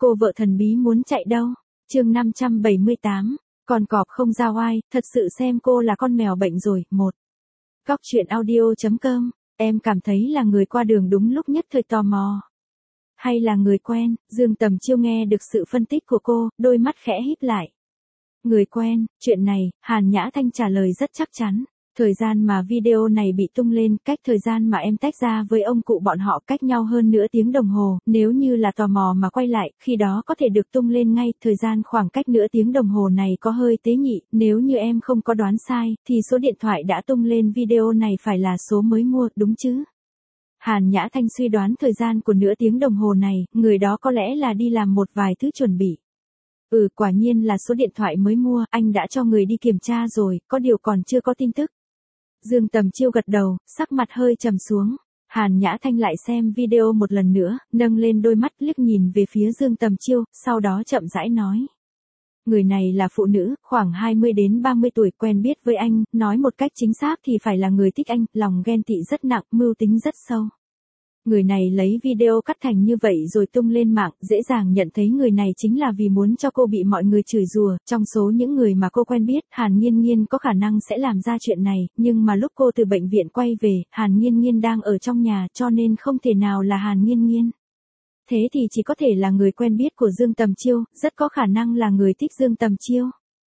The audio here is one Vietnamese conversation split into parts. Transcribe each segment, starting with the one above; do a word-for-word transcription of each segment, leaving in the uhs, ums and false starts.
Cô vợ thần bí muốn chạy đâu? Chương năm trăm bảy mươi tám, con cọp không ra oai, thật sự xem cô là con mèo bệnh rồi. Một. Góc truyện audio chấm com, em cảm thấy là người qua đường đúng lúc nhất thời tò mò. Hay là người quen? Dương Tầm Chiêu nghe được sự phân tích của cô, đôi mắt khẽ híp lại. Người quen, chuyện này, Hàn Nhã Thanh trả lời rất chắc chắn. Thời gian mà video này bị tung lên, cách thời gian mà em tách ra với ông cụ bọn họ cách nhau hơn nửa tiếng đồng hồ, nếu như là tò mò mà quay lại, khi đó có thể được tung lên ngay, thời gian khoảng cách nửa tiếng đồng hồ này có hơi tế nhị, nếu như em không có đoán sai, thì số điện thoại đã tung lên video này phải là số mới mua, đúng chứ? Hàn Nhã Thanh suy đoán thời gian của nửa tiếng đồng hồ này, người đó có lẽ là đi làm một vài thứ chuẩn bị. Ừ, quả nhiên là số điện thoại mới mua, anh đã cho người đi kiểm tra rồi, có điều còn chưa có tin tức. Dương Tầm Chiêu gật đầu, sắc mặt hơi trầm xuống. Hàn Nhã Thanh lại xem video một lần nữa, nâng lên đôi mắt liếc nhìn về phía Dương Tầm Chiêu, sau đó chậm rãi nói. Người này là phụ nữ, khoảng hai mươi đến ba mươi tuổi, quen biết với anh, nói một cách chính xác thì phải là người thích anh, lòng ghen tị rất nặng, mưu tính rất sâu. Người này lấy video cắt thành như vậy rồi tung lên mạng, dễ dàng nhận thấy người này chính là vì muốn cho cô bị mọi người chửi rủa. Trong số những người mà cô quen biết, Hàn Nghiên Nghiên có khả năng sẽ làm ra chuyện này, nhưng mà lúc cô từ bệnh viện quay về, Hàn Nghiên Nghiên đang ở trong nhà, cho nên không thể nào là Hàn Nghiên Nghiên. Thế thì chỉ có thể là người quen biết của Dương Tầm Chiêu, rất có khả năng là người thích Dương Tầm Chiêu.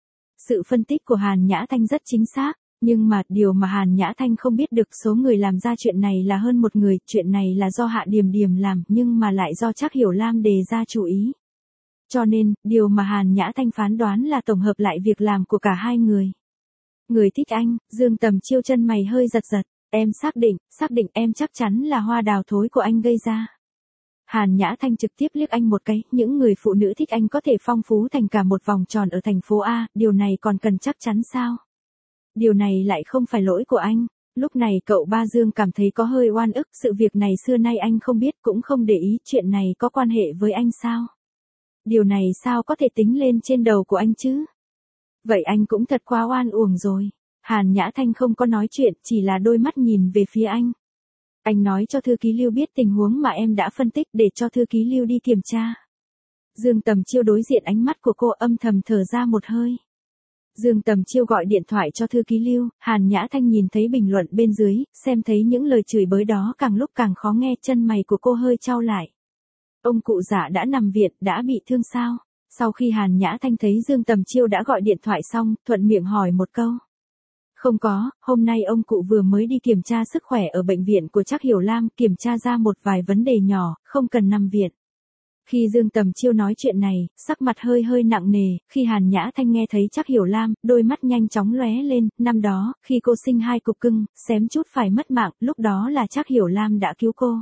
Sự phân tích của Hàn Nhã Thanh rất chính xác. Nhưng mà, điều mà Hàn Nhã Thanh không biết được, số người làm ra chuyện này là hơn một người, chuyện này là do Hạ Điềm Điềm làm, nhưng mà lại do Trác Hiểu Lam đề ra chủ ý. Cho nên, điều mà Hàn Nhã Thanh phán đoán là tổng hợp lại việc làm của cả hai người. Người thích anh, Dương Tầm Chiêu chân mày hơi giật giật, em xác định, xác định em chắc chắn là hoa đào thối của anh gây ra. Hàn Nhã Thanh trực tiếp liếc anh một cái, những người phụ nữ thích anh có thể phong phú thành cả một vòng tròn ở thành phố A, điều này còn cần chắc chắn sao? Điều này lại không phải lỗi của anh. Lúc này cậu ba Dương cảm thấy có hơi oan ức, sự việc này xưa nay anh không biết cũng không để ý, chuyện này có quan hệ với anh sao? Điều này sao có thể tính lên trên đầu của anh chứ? Vậy anh cũng thật quá oan uổng rồi. Hàn Nhã Thanh không có nói chuyện, chỉ là đôi mắt nhìn về phía anh. Anh nói cho thư ký Lưu biết tình huống mà em đã phân tích để cho thư ký Lưu đi kiểm tra. Dương Tầm Chiêu đối diện ánh mắt của cô, âm thầm thở ra một hơi. Dương Tầm Chiêu gọi điện thoại cho thư ký Lưu, Hàn Nhã Thanh nhìn thấy bình luận bên dưới, xem thấy những lời chửi bới đó càng lúc càng khó nghe, chân mày của cô hơi chau lại. Ông cụ già đã nằm viện, đã bị thương sao? Sau khi Hàn Nhã Thanh thấy Dương Tầm Chiêu đã gọi điện thoại xong, thuận miệng hỏi một câu. Không có, hôm nay ông cụ vừa mới đi kiểm tra sức khỏe ở bệnh viện của Trác Hiểu Lam, kiểm tra ra một vài vấn đề nhỏ, không cần nằm viện. Khi Dương Tầm Chiêu nói chuyện này, sắc mặt hơi hơi nặng nề, khi Hàn Nhã Thanh nghe thấy Trác Hiểu Lam, đôi mắt nhanh chóng lóe lên, năm đó, khi cô sinh hai cục cưng, xém chút phải mất mạng, lúc đó là Trác Hiểu Lam đã cứu cô.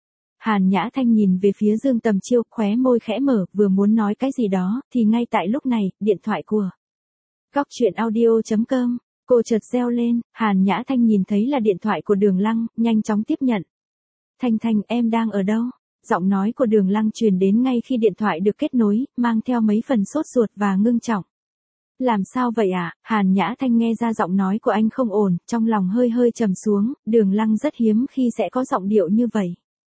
Hàn Nhã Thanh nhìn về phía Dương Tầm Chiêu, khóe môi khẽ mở, vừa muốn nói cái gì đó, thì ngay tại lúc này, điện thoại của Góc truyện audio chấm com, cô chợt reo lên, Hàn Nhã Thanh nhìn thấy là điện thoại của Đường Lăng, nhanh chóng tiếp nhận. Thanh Thanh, em đang ở đâu? Giọng nói của Đường Lăng truyền đến ngay khi điện thoại được kết nối, mang theo mấy phần sốt ruột và ngưng trọng. Làm sao vậy ạ? À? Hàn Nhã Thanh nghe ra giọng nói của anh không ổn, trong lòng hơi hơi trầm xuống, Đường Lăng rất hiếm khi sẽ có giọng điệu như vậy.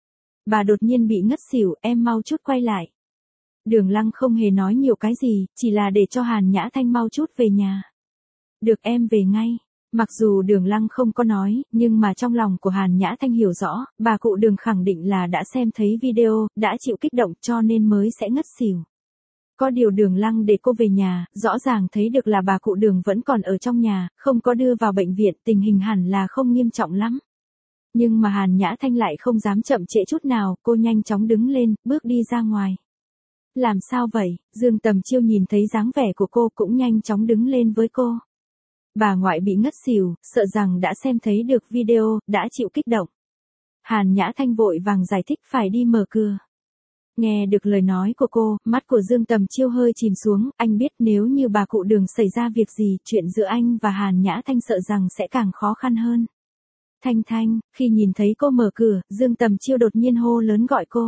Bà đột nhiên bị ngất xỉu, em mau chút quay lại. Đường Lăng không hề nói nhiều cái gì, chỉ là để cho Hàn Nhã Thanh mau chút về nhà. Được, em về ngay. Mặc dù Đường Lăng không có nói, nhưng mà trong lòng của Hàn Nhã Thanh hiểu rõ, bà cụ Đường khẳng định là đã xem thấy video, đã chịu kích động cho nên mới sẽ ngất xỉu. Có điều Đường Lăng để cô về nhà, rõ ràng thấy được là bà cụ Đường vẫn còn ở trong nhà, không có đưa vào bệnh viện, tình hình hẳn là không nghiêm trọng lắm. Nhưng mà Hàn Nhã Thanh lại không dám chậm trễ chút nào, cô nhanh chóng đứng lên, bước đi ra ngoài. Làm sao vậy? Dương Tầm Chiêu nhìn thấy dáng vẻ của cô cũng nhanh chóng đứng lên với cô. Bà ngoại bị ngất xỉu, sợ rằng đã xem thấy được video, đã chịu kích động. Hàn Nhã Thanh vội vàng giải thích phải đi mở cửa. Nghe được lời nói của cô, mắt của Dương Tầm Chiêu hơi chìm xuống, anh biết nếu như bà cụ Đường xảy ra việc gì, chuyện giữa anh và Hàn Nhã Thanh sợ rằng sẽ càng khó khăn hơn. Thanh Thanh, khi nhìn thấy cô mở cửa, Dương Tầm Chiêu đột nhiên hô lớn gọi cô.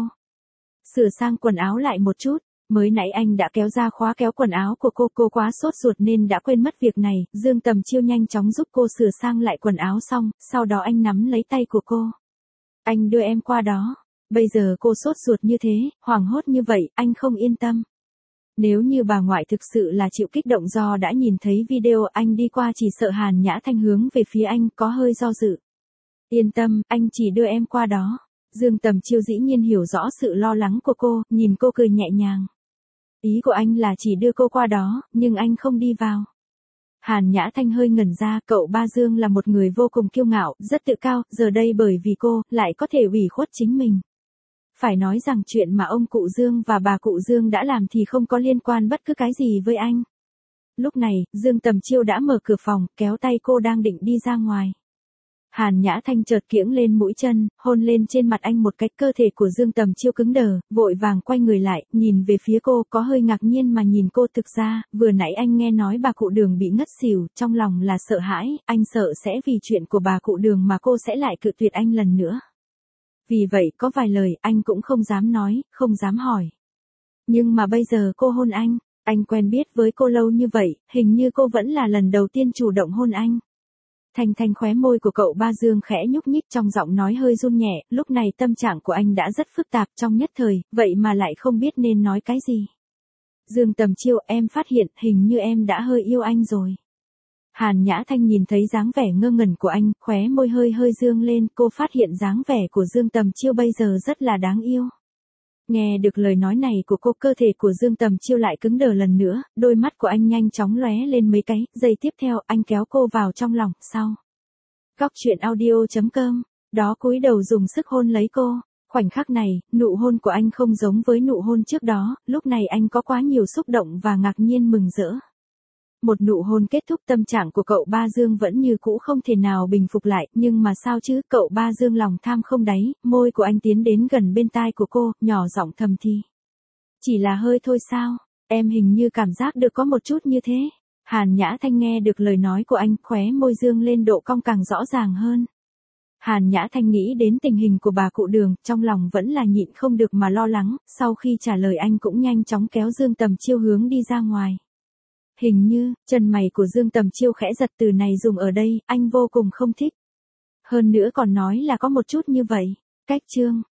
Sửa sang quần áo lại một chút. Mới nãy anh đã kéo ra khóa kéo quần áo của cô, cô quá sốt ruột nên đã quên mất việc này, Dương Tầm Chiêu nhanh chóng giúp cô sửa sang lại quần áo xong, sau đó anh nắm lấy tay của cô. Anh đưa em qua đó. Bây giờ cô sốt ruột như thế, hoảng hốt như vậy, anh không yên tâm. Nếu như bà ngoại thực sự là chịu kích động do đã nhìn thấy video anh đi qua chỉ sợ Hàn Nhã Thanh hướng về phía anh có hơi do dự. Yên tâm, anh chỉ đưa em qua đó. Dương Tầm Chiêu dĩ nhiên hiểu rõ sự lo lắng của cô, nhìn cô cười nhẹ nhàng. Ý của anh là chỉ đưa cô qua đó, nhưng anh không đi vào. Hàn Nhã Thanh hơi ngẩn ra, cậu ba Dương là một người vô cùng kiêu ngạo, rất tự cao, giờ đây bởi vì cô, lại có thể ủy khuất chính mình. Phải nói rằng chuyện mà ông cụ Dương và bà cụ Dương đã làm thì không có liên quan bất cứ cái gì với anh. Lúc này, Dương Tầm Chiêu đã mở cửa phòng, kéo tay cô đang định đi ra ngoài. Hàn Nhã Thanh chợt kiễng lên mũi chân, hôn lên trên mặt anh một cái, cơ thể của Dương Tầm Chiêu cứng đờ, vội vàng quay người lại, nhìn về phía cô, có hơi ngạc nhiên mà nhìn cô. Thực ra, vừa nãy anh nghe nói bà cụ Đường bị ngất xỉu, trong lòng là sợ hãi, anh sợ sẽ vì chuyện của bà cụ Đường mà cô sẽ lại cự tuyệt anh lần nữa. Vì vậy có vài lời anh cũng không dám nói, không dám hỏi. Nhưng mà bây giờ cô hôn anh, anh quen biết với cô lâu như vậy, hình như cô vẫn là lần đầu tiên chủ động hôn anh. Thanh Thanh khóe môi của cậu ba Dương khẽ nhúc nhích, trong giọng nói hơi run nhẹ, lúc này tâm trạng của anh đã rất phức tạp trong nhất thời, vậy mà lại không biết nên nói cái gì. Dương Tầm Chiêu, em phát hiện hình như em đã hơi yêu anh rồi. Hàn Nhã Thanh nhìn thấy dáng vẻ ngơ ngẩn của anh, khóe môi hơi hơi dương lên, cô phát hiện dáng vẻ của Dương Tầm Chiêu bây giờ rất là đáng yêu. Nghe được lời nói này của cô, cơ thể của Dương Tầm Chiêu lại cứng đờ lần nữa, đôi mắt của anh nhanh chóng lóe lên mấy cái, giây tiếp theo, anh kéo cô vào trong lòng, sau. Góc truyện audio chấm com, đó cúi đầu dùng sức hôn lấy cô. Khoảnh khắc này, nụ hôn của anh không giống với nụ hôn trước đó, lúc này anh có quá nhiều xúc động và ngạc nhiên mừng rỡ. Một nụ hôn kết thúc, tâm trạng của cậu ba Dương vẫn như cũ, không thể nào bình phục lại, nhưng mà sao chứ, cậu ba Dương lòng tham không đáy, môi của anh tiến đến gần bên tai của cô, nhỏ giọng thầm thì. Chỉ là hơi thôi sao, em hình như cảm giác được có một chút như thế. Hàn Nhã Thanh nghe được lời nói của anh, khóe môi dương lên độ cong càng rõ ràng hơn. Hàn Nhã Thanh nghĩ đến tình hình của bà cụ Đường, trong lòng vẫn là nhịn không được mà lo lắng, sau khi trả lời anh cũng nhanh chóng kéo Dương Tầm Chiêu hướng đi ra ngoài. Hình như, chân mày của Dương Tầm Chiêu khẽ giật, từ này dùng ở đây, anh vô cùng không thích. Hơn nữa còn nói là có một chút như vậy. Cách chương.